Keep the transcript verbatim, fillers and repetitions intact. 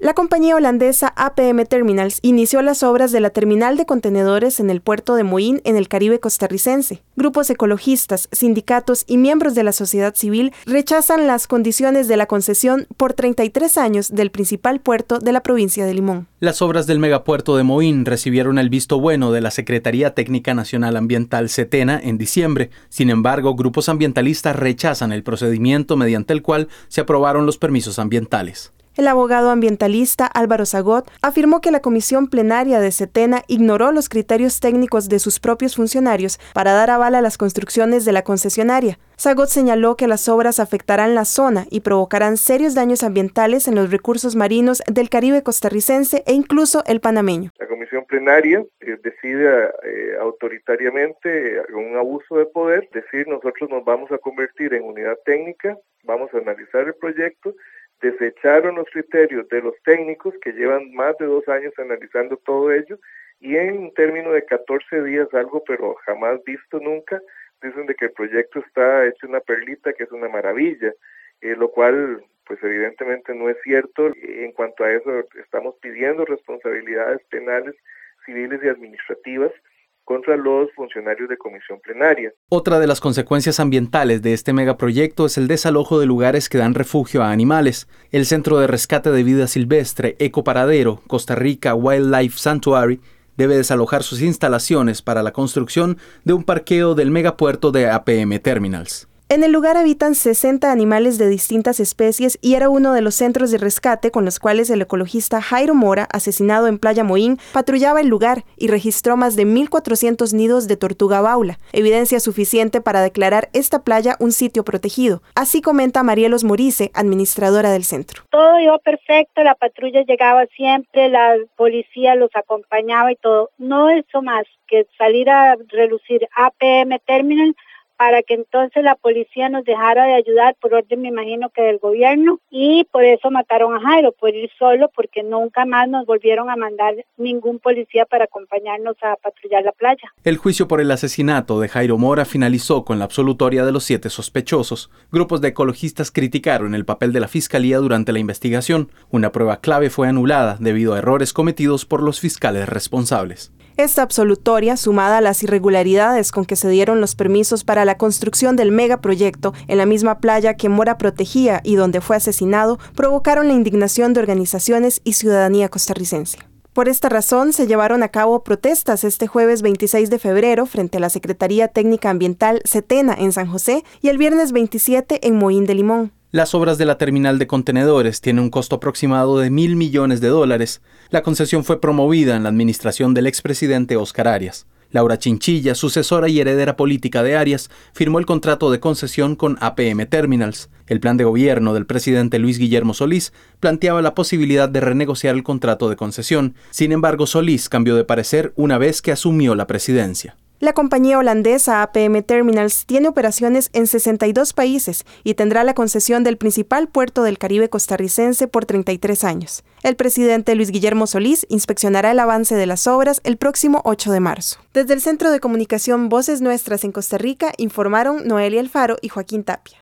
La compañía holandesa A P M Terminals inició las obras de la terminal de contenedores en el puerto de Moín, en el Caribe costarricense. Grupos ecologistas, sindicatos y miembros de la sociedad civil rechazan las condiciones de la concesión por treinta y tres años del principal puerto de la provincia de Limón. Las obras del megapuerto de Moín recibieron el visto bueno de la Secretaría Técnica Nacional Ambiental SETENA en diciembre. Sin embargo, grupos ambientalistas rechazan el procedimiento mediante el cual se aprobaron los permisos ambientales. El abogado ambientalista Álvaro Zagot afirmó que la comisión plenaria de SETENA ignoró los criterios técnicos de sus propios funcionarios para dar aval a las construcciones de la concesionaria. Zagot señaló que las obras afectarán la zona y provocarán serios daños ambientales en los recursos marinos del Caribe costarricense e incluso el panameño. La comisión plenaria eh, decide eh, autoritariamente, eh, un abuso de poder, decir nosotros nos vamos a convertir en unidad técnica, vamos a analizar el proyecto. Desecharon los criterios de los técnicos que llevan más de dos años analizando todo ello y en un término de catorce días, algo pero jamás visto nunca, dicen de que el proyecto está hecho una perlita, que es una maravilla, eh, lo cual pues evidentemente no es cierto. En cuanto a eso, estamos pidiendo responsabilidades penales, civiles y administrativas contra los funcionarios de comisión plenaria. Otra de las consecuencias ambientales de este megaproyecto es el desalojo de lugares que dan refugio a animales. El Centro de Rescate de Vida Silvestre Ecoparadero Costa Rica Wildlife Sanctuary debe desalojar sus instalaciones para la construcción de un parqueo del megapuerto de A P M Terminals. En el lugar habitan sesenta animales de distintas especies y era uno de los centros de rescate con los cuales el ecologista Jairo Mora, asesinado en Playa Moín, patrullaba el lugar y registró más de mil cuatrocientos nidos de tortuga baula, evidencia suficiente para declarar esta playa un sitio protegido. Así comenta Marielos Morice, administradora del centro. Todo iba perfecto, la patrulla llegaba siempre, la policía los acompañaba y todo. No hizo más que salir a relucir A P M Terminal para que entonces la policía nos dejara de ayudar por orden, me imagino que del gobierno, y por eso mataron a Jairo, por ir solo, porque nunca más nos volvieron a mandar ningún policía para acompañarnos a patrullar la playa. El juicio por el asesinato de Jairo Mora finalizó con la absolutoria de los siete sospechosos. Grupos de ecologistas criticaron el papel de la fiscalía durante la investigación. Una prueba clave fue anulada debido a errores cometidos por los fiscales responsables. Esta absolutoria, sumada a las irregularidades con que se dieron los permisos para la construcción del megaproyecto en la misma playa que Mora protegía y donde fue asesinado, provocaron la indignación de organizaciones y ciudadanía costarricense. Por esta razón, se llevaron a cabo protestas este jueves veintiséis de febrero frente a la Secretaría Técnica Ambiental SETENA en San José y el viernes veintisiete en Moín de Limón. Las obras de la terminal de contenedores tienen un costo aproximado de mil millones de dólares. La concesión fue promovida en la administración del expresidente Óscar Arias. Laura Chinchilla, sucesora y heredera política de Arias, firmó el contrato de concesión con A P M Terminals. El plan de gobierno del presidente Luis Guillermo Solís planteaba la posibilidad de renegociar el contrato de concesión. Sin embargo, Solís cambió de parecer una vez que asumió la presidencia. La compañía holandesa A P M Terminals tiene operaciones en sesenta y dos países y tendrá la concesión del principal puerto del Caribe costarricense por treinta y tres años. El presidente Luis Guillermo Solís inspeccionará el avance de las obras el próximo ocho de marzo. Desde el Centro de Comunicación Voces Nuestras en Costa Rica informaron Noelia Alfaro y Joaquín Tapia.